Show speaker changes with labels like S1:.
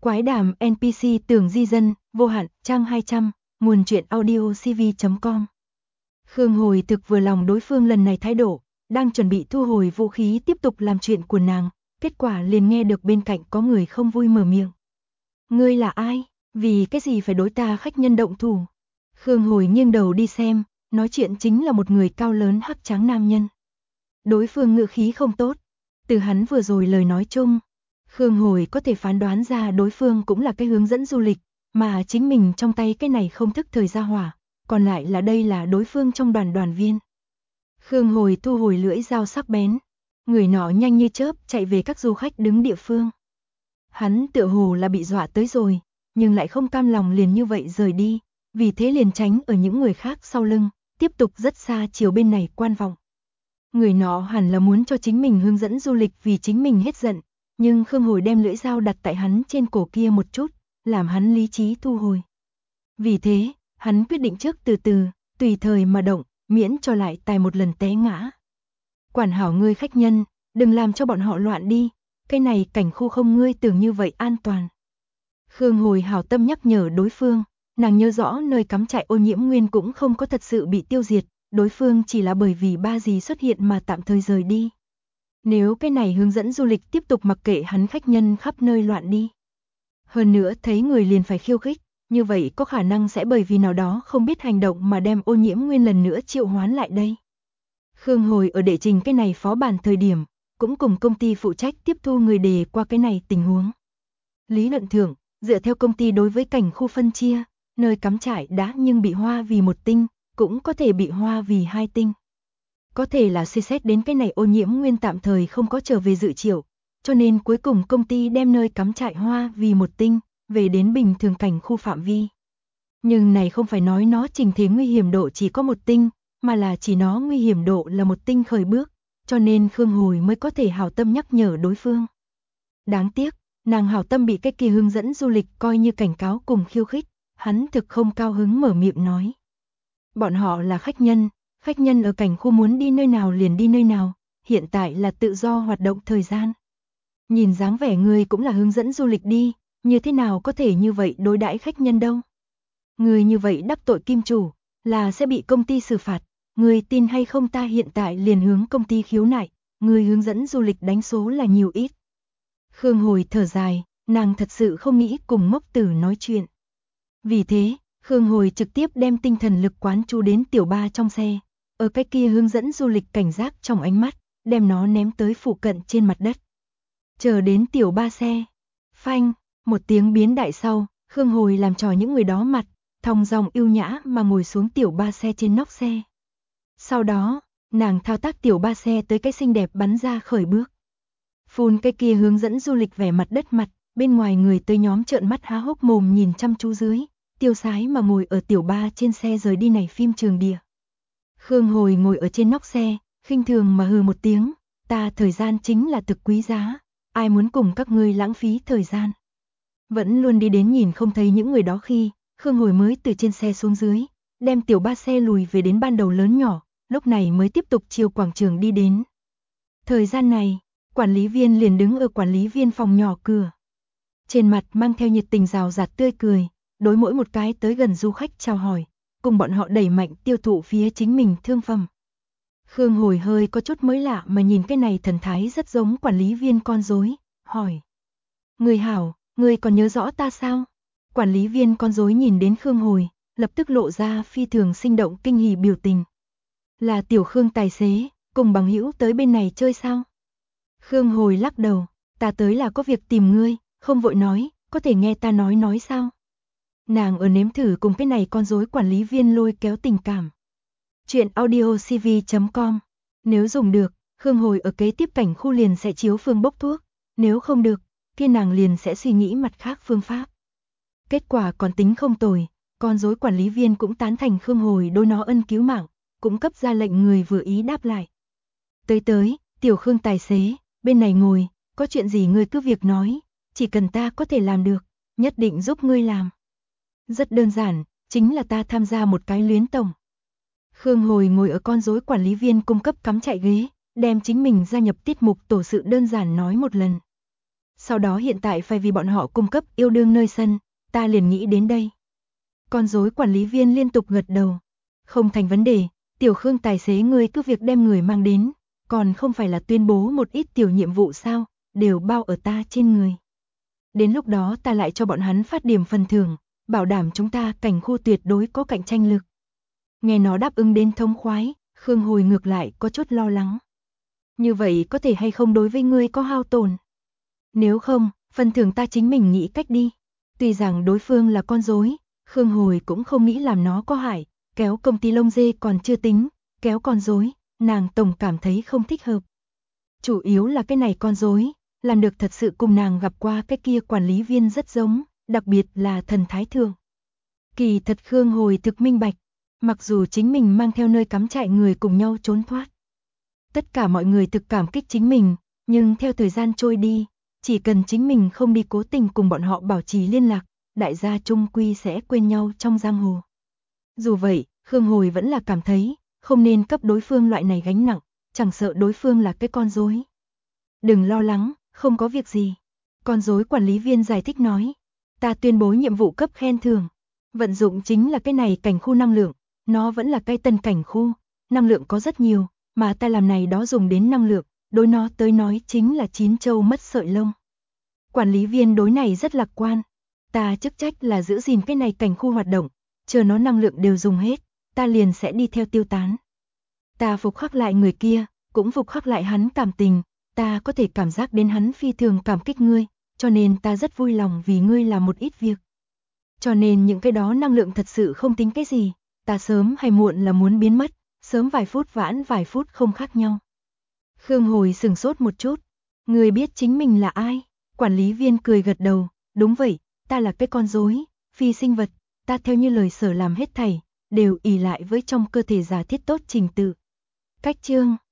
S1: Quái đàm NPC tưởng di dân, vô hạn, trang 200, nguồn truyện audio cv.com. Khương Hồi thực vừa lòng đối phương lần này thái độ, đang chuẩn bị thu hồi vũ khí tiếp tục làm chuyện của nàng, kết quả liền nghe được bên cạnh có người không vui mở miệng. Ngươi là ai? Vì cái gì phải đối ta khách nhân động thủ? Khương Hồi nghiêng đầu đi xem, nói chuyện chính là một người cao lớn hắc tráng nam nhân. Đối phương ngữ khí không tốt, từ hắn vừa rồi lời nói chung, Khương Hồi có thể phán đoán ra đối phương cũng là cái hướng dẫn du lịch, mà chính mình trong tay cái này không thức thời gia hỏa, còn lại là đây là đối phương trong đoàn viên. Khương Hồi thu hồi lưỡi dao sắc bén, người nọ nhanh như chớp chạy về các du khách đứng địa phương. Hắn tựa hồ là bị dọa tới rồi, nhưng lại không cam lòng liền như vậy rời đi, vì thế liền tránh ở những người khác sau lưng, tiếp tục rất xa chiều bên này quan vọng. Người nọ hẳn là muốn cho chính mình hướng dẫn du lịch vì chính mình hết giận, nhưng Khương Hồi đem lưỡi dao đặt tại hắn trên cổ kia một chút, làm hắn lý trí thu hồi. Vì thế, hắn quyết định trước từ từ, tùy thời mà động, miễn cho lại tài một lần té ngã. Quản hảo ngươi khách nhân, đừng làm cho bọn họ loạn đi, cái này cảnh khu không ngươi tưởng như vậy an toàn. Khương Hồi hảo tâm nhắc nhở đối phương, nàng nhớ rõ nơi cắm trại ô nhiễm nguyên cũng không có thật sự bị tiêu diệt, đối phương chỉ là bởi vì ba dì xuất hiện mà tạm thời rời đi. Nếu cái này hướng dẫn du lịch tiếp tục mặc kệ hắn khách nhân khắp nơi loạn đi. Hơn nữa thấy người liền phải khiêu khích, như vậy có khả năng sẽ bởi vì nào đó không biết hành động mà đem ô nhiễm nguyên lần nữa triệu hoán lại đây. Khương Hồi ở đệ trình cái này phó bản thời điểm, cũng cùng công ty phụ trách tiếp thu người đề qua cái này tình huống. Lý luận thưởng, dựa theo công ty đối với cảnh khu phân chia, nơi cắm trại đã nhưng bị hoa vì một tinh, cũng có thể bị hoa vì hai tinh. Có thể là suy xét đến cái này ô nhiễm nguyên tạm thời không có trở về dự triệu, cho nên cuối cùng công ty đem nơi cắm trại hoa vì một tinh, về đến bình thường cảnh khu phạm vi. Nhưng này không phải nói nó trình thế nguy hiểm độ chỉ có một tinh, mà là chỉ nó nguy hiểm độ là một tinh khởi bước, cho nên Khương Hồi mới có thể hảo tâm nhắc nhở đối phương. Đáng tiếc, nàng hảo tâm bị cái kia hướng dẫn du lịch coi như cảnh cáo cùng khiêu khích, hắn thực không cao hứng mở miệng nói. Bọn họ là khách nhân ở cảnh khu muốn đi nơi nào liền đi nơi nào, hiện tại là tự do hoạt động thời gian. Nhìn dáng vẻ người cũng là hướng dẫn du lịch đi, như thế nào có thể như vậy đối đãi khách nhân đâu. Người như vậy đắc tội kim chủ, là sẽ bị công ty xử phạt, người tin hay không ta hiện tại liền hướng công ty khiếu nại, người hướng dẫn du lịch đánh số là nhiều ít. Khương Hồi thở dài, nàng thật sự không nghĩ cùng Mốc Tử nói chuyện. Vì thế, Khương Hồi trực tiếp đem tinh thần lực quán chú đến tiểu ba trong xe, ở cái kia hướng dẫn du lịch cảnh giác trong ánh mắt, đem nó ném tới phụ cận trên mặt đất. Chờ đến tiểu ba xe, phanh, một tiếng biến đại sau, Khương Hồi làm trò những người đó mặt, thong dong yêu nhã mà ngồi xuống tiểu ba xe trên nóc xe. Sau đó, nàng thao tác tiểu ba xe tới cái xinh đẹp bắn ra khởi bước. Phun cái kia hướng dẫn du lịch vẻ mặt đất mặt, bên ngoài người tới nhóm trợn mắt há hốc mồm nhìn chăm chú dưới, tiêu sái mà ngồi ở tiểu ba trên xe rời đi này phim trường địa. Khương Hồi ngồi ở trên nóc xe, khinh thường mà hừ một tiếng, ta thời gian chính là thực quý giá, ai muốn cùng các ngươi lãng phí thời gian. Vẫn luôn đi đến nhìn không thấy những người đó khi, Khương Hồi mới từ trên xe xuống dưới, đem tiểu ba xe lùi về đến ban đầu lớn nhỏ, lúc này mới tiếp tục chiều quảng trường đi đến. Thời gian này, quản lý viên liền đứng ở quản lý viên phòng nhỏ cửa. Trên mặt mang theo nhiệt tình rào rạt tươi cười, đối mỗi một cái tới gần du khách chào hỏi, cùng bọn họ đẩy mạnh tiêu thụ phía chính mình thương phẩm. Khương Hồi hơi có chút mới lạ mà nhìn cái này thần thái rất giống quản lý viên con rối, hỏi. Người hảo, người còn nhớ rõ ta sao? Quản lý viên con rối nhìn đến Khương Hồi, lập tức lộ ra phi thường sinh động kinh hỉ biểu tình. Là tiểu Khương tài xế, cùng bằng hữu tới bên này chơi sao? Khương Hồi lắc đầu, ta tới là có việc tìm ngươi, không vội nói, có thể nghe ta nói sao? Nàng ở nếm thử cùng cái này con rối quản lý viên lôi kéo tình cảm. Chuyện audio cv.com. Nếu dùng được, Khương Hồi ở kế tiếp cảnh khu liền sẽ chiếu phương bốc thuốc, nếu không được, kia nàng liền sẽ suy nghĩ mặt khác phương pháp. Kết quả còn tính không tồi, con rối quản lý viên cũng tán thành Khương Hồi đối nó ân cứu mạng, cũng cấp ra lệnh người vừa ý đáp lại. Tới, tiểu Khương tài xế, bên này ngồi, có chuyện gì ngươi cứ việc nói, chỉ cần ta có thể làm được, nhất định giúp ngươi làm. Rất đơn giản, chính là ta tham gia một cái luyến tổng. Khương Hồi ngồi ở con rối quản lý viên cung cấp cắm trại ghế, đem chính mình gia nhập tiết mục tổ sự đơn giản nói một lần. Sau đó hiện tại phải vì bọn họ cung cấp yêu đương nơi sân, ta liền nghĩ đến đây. Con rối quản lý viên liên tục gật đầu. Không thành vấn đề, Tiểu Khương tài xế ngươi cứ việc đem người mang đến, còn không phải là tuyên bố một ít tiểu nhiệm vụ sao, đều bao ở ta trên người. Đến lúc đó ta lại cho bọn hắn phát điểm phần thưởng, bảo đảm chúng ta cảnh khu tuyệt đối có cạnh tranh lực. Nghe nó đáp ứng đến thông khoái, Khương Hồi ngược lại có chút lo lắng. Như vậy có thể hay không đối với ngươi có hao tổn? Nếu không, phần thưởng ta chính mình nghĩ cách đi. Tuy rằng đối phương là con rối, Khương Hồi cũng không nghĩ làm nó có hại, kéo công ty lông dê còn chưa tính, kéo con rối, nàng tổng cảm thấy không thích hợp. Chủ yếu là cái này con rối, làm được thật sự cùng nàng gặp qua cái kia quản lý viên rất giống, đặc biệt là thần thái thường. Kỳ thật Khương Hồi thực minh bạch, mặc dù chính mình mang theo nơi cắm trại người cùng nhau trốn thoát. Tất cả mọi người thực cảm kích chính mình, nhưng theo thời gian trôi đi, chỉ cần chính mình không đi cố tình cùng bọn họ bảo trì liên lạc, đại gia chung quy sẽ quên nhau trong giang hồ. Dù vậy, Khương Hồi vẫn là cảm thấy, không nên cấp đối phương loại này gánh nặng, chẳng sợ đối phương là cái con rối. Đừng lo lắng, không có việc gì. Con rối quản lý viên giải thích nói, ta tuyên bố nhiệm vụ cấp khen thưởng. Vận dụng chính là cái này cảnh khu năng lượng, nó vẫn là cái tân cảnh khu, năng lượng có rất nhiều, mà ta làm này đó dùng đến năng lượng, đối nó tới nói chính là chín châu mất sợi lông. Quản lý viên đối này rất lạc quan, ta chức trách là giữ gìn cái này cảnh khu hoạt động, chờ nó năng lượng đều dùng hết, ta liền sẽ đi theo tiêu tán. Ta phục khắc lại người kia, cũng phục khắc lại hắn cảm tình, ta có thể cảm giác đến hắn phi thường cảm kích ngươi, cho nên ta rất vui lòng vì ngươi làm một ít việc. Cho nên những cái đó năng lượng thật sự không tính cái gì, ta sớm hay muộn là muốn biến mất, sớm vài phút vãn vài phút không khác nhau. Khương Hồi sừng sốt một chút, ngươi biết chính mình là ai? Quản lý viên cười gật đầu, đúng vậy, ta là cái con rối, phi sinh vật, ta theo như lời sở làm hết thảy, đều ỷ lại với trong cơ thể giả thiết tốt trình tự. Cách chương